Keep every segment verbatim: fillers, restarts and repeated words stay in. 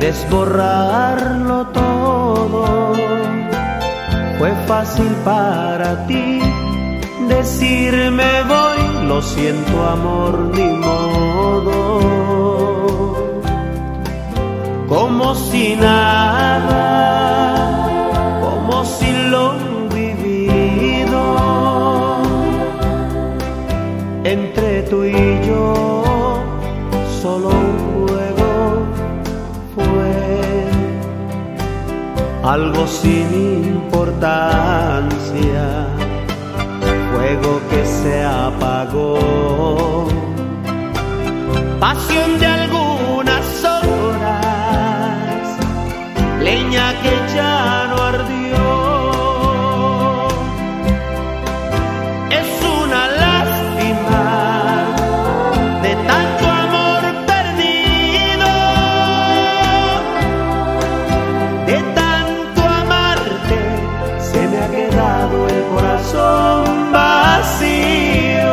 es borrarlo todo. Fue fácil para ti decirme voy, lo siento amor, ni modo. Como si nada, como si lo vivido entre tú y yo solo un juego fue, algo sin importancia, fuego que se apagó, pasión de algunas horas, leña que ya no ardió. Es una lástima de tanto amor perdido, de tanto amarte se me ha quedado el corazón vacío.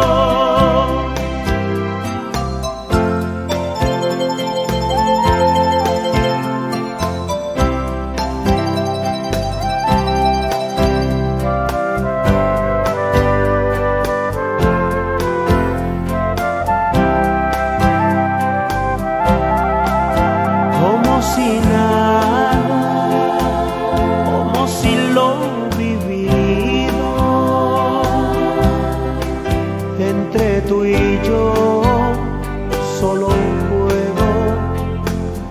Como si nada, como si lo vivido entre tú y yo solo un juego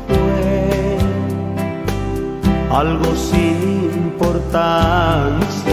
fue, algo sin importancia,